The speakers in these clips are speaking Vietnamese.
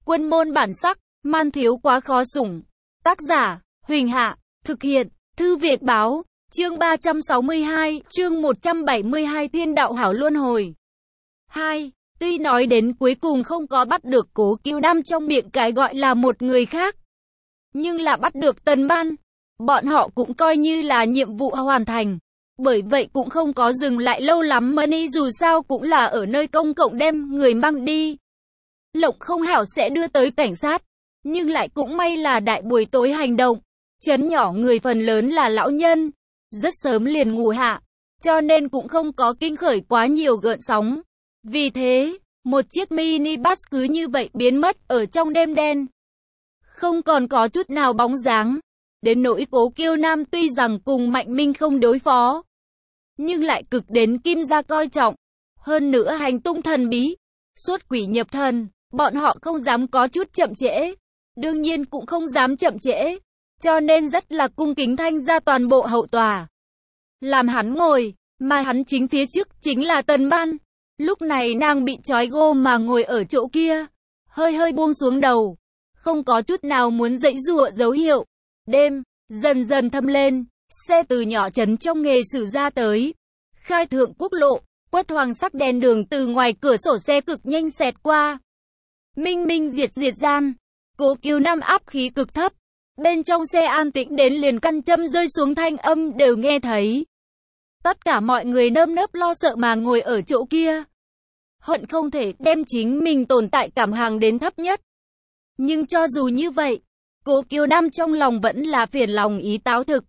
Quân môn bản sắc, man thiếu quá khó sủng. Tác giả, Huỳnh Hạ, thực hiện, Thư Việt Báo, chương 362, chương 172 Thiên đạo hảo luân hồi. 2. Tuy nói đến cuối cùng không có bắt được Cố Kiêu Nam trong miệng cái gọi là một người khác, nhưng là bắt được Tần Ban, bọn họ cũng coi như là nhiệm vụ hoàn thành. Bởi vậy cũng không có dừng lại lâu lắm Money dù sao cũng là ở nơi công cộng đem người mang đi. Lộng không hảo sẽ đưa tới cảnh sát, nhưng lại cũng may là đại buổi tối hành động. Trấn nhỏ người phần lớn là lão nhân, rất sớm liền ngủ hạ, cho nên cũng không có kinh khởi quá nhiều gợn sóng. Vì thế, một chiếc mini bus cứ như vậy biến mất ở trong đêm đen. Không còn có chút nào bóng dáng. Đến nỗi Cố Kiêu Nam tuy rằng cùng Mạnh Minh không đối phó, nhưng lại cực đến Kim gia coi trọng. Hơn nữa hành tung thần bí, xuất quỷ nhập thần, bọn họ không dám có chút chậm trễ. Đương nhiên cũng không dám chậm trễ, cho nên rất là cung kính thanh ra toàn bộ hậu tòa. Làm hắn ngồi, mà hắn chính phía trước chính là Tần Ban. Lúc này nàng bị trói gô mà ngồi ở chỗ kia, hơi hơi buông xuống đầu, không có chút nào muốn dãy dụa dấu hiệu. Đêm dần dần thâm lên, xe từ nhỏ trấn trong nghề sử ra tới. Khai thượng quốc lộ, quất hoàng sắc đèn đường từ ngoài cửa sổ xe cực nhanh xẹt qua. Minh minh diệt diệt gian, Cố Kiêu Nam áp khí cực thấp. Bên trong xe an tĩnh đến liền căn châm rơi xuống thanh âm đều nghe thấy. Tất cả mọi người nơm nớp lo sợ mà ngồi ở chỗ kia, hận không thể đem chính mình tồn tại cảm hàng đến thấp nhất. Nhưng cho dù như vậy, Cố Kiêu Nam trong lòng vẫn là phiền lòng ý táo thực.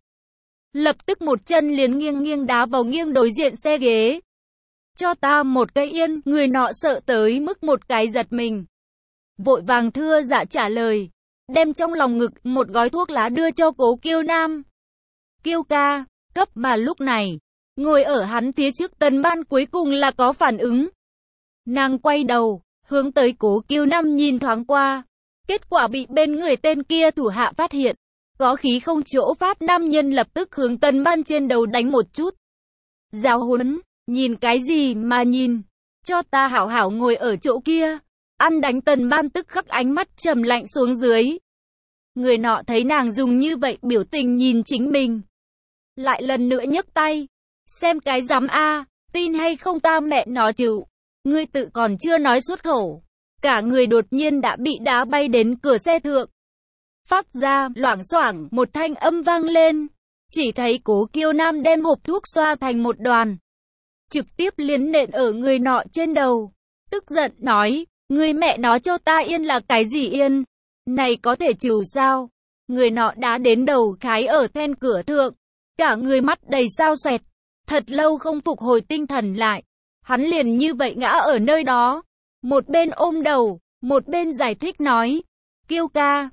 Lập tức một chân liền nghiêng nghiêng đá vào nghiêng đối diện xe ghế. Cho ta một cây yên, người nọ sợ tới mức một cái giật mình. Vội vàng thưa dạ trả lời, đem trong lòng ngực một gói thuốc lá đưa cho Cố Kiêu Nam. Kiêu ca, cấp mà lúc này, ngồi ở hắn phía trước Tần Ban cuối cùng là có phản ứng. Nàng quay đầu, hướng tới Cố Kiêu Nam nhìn thoáng qua. Kết quả bị bên người tên kia thủ hạ phát hiện. Có khí không chỗ phát, nam nhân lập tức hướng Tần Ban trên đầu đánh một chút. Giáo huấn, nhìn cái gì mà nhìn, cho ta hảo hảo ngồi ở chỗ kia. Ăn đánh. Tần Ban tức khắc ánh mắt trầm lạnh xuống dưới. Người nọ thấy nàng dùng như vậy biểu tình nhìn chính mình, lại lần nữa nhấc tay. Xem cái dám a, tin hay không ta mẹ nó chịu. Ngươi tự còn chưa nói xuất khẩu, cả người đột nhiên đã bị đá bay đến cửa xe thượng. Phát ra loảng xoảng một thanh âm vang lên. Chỉ thấy Cố Kiêu Nam đem hộp thuốc xoa thành một đoàn, trực tiếp liến nện ở người nọ trên đầu. Tức giận nói, ngươi mẹ nó cho ta yên là cái gì yên? Này có thể chịu sao? Người nọ đã đến đầu khái ở then cửa thượng, cả người mắt đầy sao xoẹt. Thật lâu không phục hồi tinh thần lại, hắn liền như vậy ngã ở nơi đó. Một bên ôm đầu, một bên giải thích nói, Kiêu ca,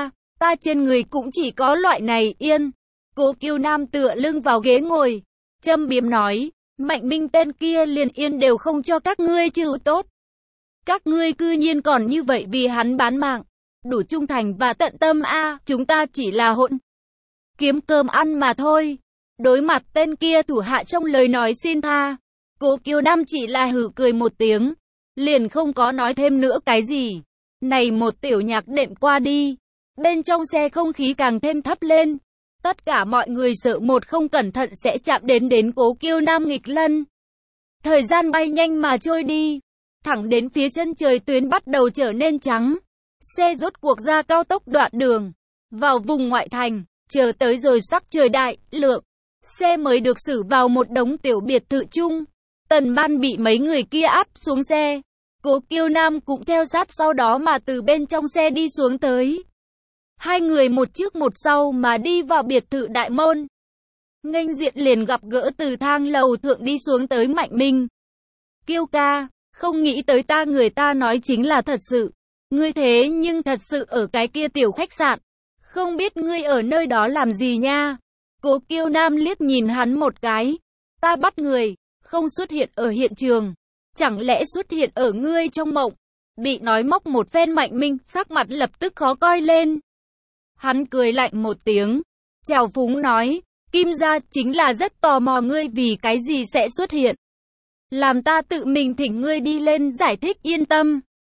ta trên người cũng chỉ có loại này yên. Cố Kiêu Nam tựa lưng vào ghế ngồi, châm biếm nói, Mạnh Minh tên kia liền yên đều không cho các ngươi chịu tốt. Các ngươi cư nhiên còn như vậy vì hắn bán mạng, đủ trung thành và tận tâm a, chúng ta chỉ là hỗn kiếm cơm ăn mà thôi. Đối mặt tên kia thủ hạ trong lời nói xin tha, Cố Kiêu Nam chỉ là hừ cười một tiếng, liền không có nói thêm nữa cái gì. Này một tiểu nhạc đệm qua đi, bên trong xe không khí càng thêm thấp lên. Tất cả mọi người sợ một không cẩn thận sẽ chạm đến Cố Kiêu Nam nghịch lân. Thời gian bay nhanh mà trôi đi, thẳng đến phía chân trời tuyến bắt đầu trở nên trắng. Xe rốt cuộc ra cao tốc đoạn đường, vào vùng ngoại thành, chờ tới rồi sắc trời đại lượng, xe mới được xử vào một đống tiểu biệt thự chung. Tần Ban bị mấy người kia áp xuống xe, Cố Kiêu Nam cũng theo sát sau đó mà từ bên trong xe đi xuống tới. Hai người một trước một sau mà đi vào biệt thự đại môn. Nghênh diện liền gặp gỡ từ thang lầu thượng đi xuống tới Mạnh Minh. Kiêu ca, không nghĩ tới người ta nói chính là thật sự. Ngươi thế nhưng thật sự ở cái kia tiểu khách sạn. Không biết ngươi ở nơi đó làm gì nha. Cố Kiêu Nam liếc nhìn hắn một cái. Ta bắt người, không xuất hiện ở hiện trường. Chẳng lẽ xuất hiện ở ngươi trong mộng? Bị nói móc một phen Mạnh Minh, sắc mặt lập tức khó coi lên. Hắn cười lạnh một tiếng, trào phúng nói, Kim gia chính là rất tò mò ngươi vì cái gì sẽ xuất hiện. Làm ta tự mình thỉnh ngươi đi lên giải thích, yên tâm.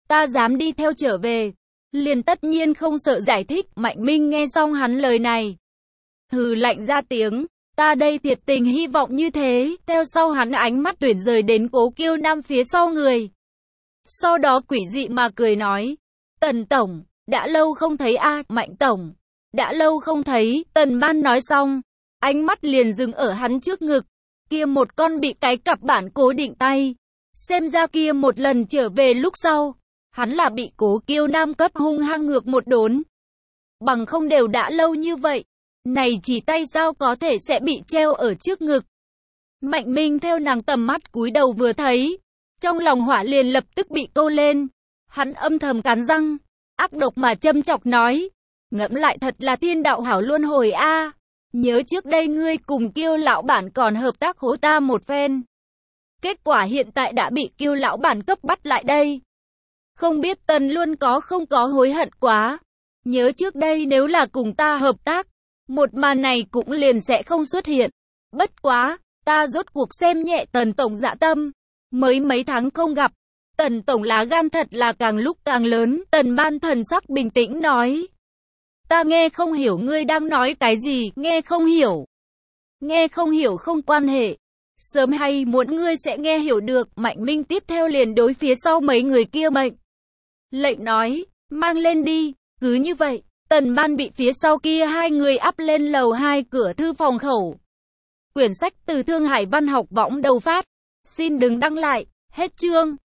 ta dám đi theo trở về. Liền tất nhiên không sợ giải thích. Mạnh Minh nghe xong hắn lời này, hừ lạnh ra tiếng. Ta đây thiệt tình hy vọng như thế. Theo sau hắn ánh mắt tuyển rời đến Cố Kiêu Nam phía sau người. Sau đó quỷ dị mà cười nói. Tần Tổng, đã lâu không thấy a. Mạnh Tổng, đã lâu không thấy. Tần Ban nói xong, ánh mắt liền dừng ở hắn trước ngực. Kia một con bị cái cặp bản cố định tay. Xem ra kia một lần trở về lúc sau, hắn là bị Cố Kiêu Nam cấp hung hăng ngược một đốn. Bằng không đều đã lâu như vậy, này chỉ tay sao có thể sẽ bị treo ở trước ngực. Mạnh Minh theo nàng tầm mắt cúi đầu vừa thấy, trong lòng hỏa liền lập tức bị câu lên. Hắn âm thầm cắn răng, ác độc mà châm chọc nói. Ngẫm lại thật là thiên đạo hảo luân hồi a. Nhớ trước đây ngươi cùng Kiêu lão bản còn hợp tác hố ta một phen. Kết quả hiện tại đã bị Kiêu lão bản cấp bắt lại đây. Không biết Tần Luân không có hối hận quá. Nhớ trước đây nếu là cùng ta hợp tác, một màn này cũng liền sẽ không xuất hiện. Bất quá, ta rốt cuộc xem nhẹ Tần Tổng dạ tâm. Mới mấy tháng không gặp, Tần Tổng lá gan thật là càng lúc càng lớn. Tần Ban thần sắc bình tĩnh nói. Ta nghe không hiểu ngươi đang nói cái gì, nghe không hiểu. Nghe không hiểu không quan hệ. Sớm hay muộn ngươi sẽ nghe hiểu được. Mạnh Minh tiếp theo liền đối phía sau mấy người kia mệnh lệnh nói, mang lên đi. Cứ như vậy, Tần Ban bị phía sau kia hai người ắp lên lầu 2 cửa thư phòng khẩu. Quyển sách từ Thương Hải Văn học võng đầu phát. Xin đừng đăng lại. Hết chương.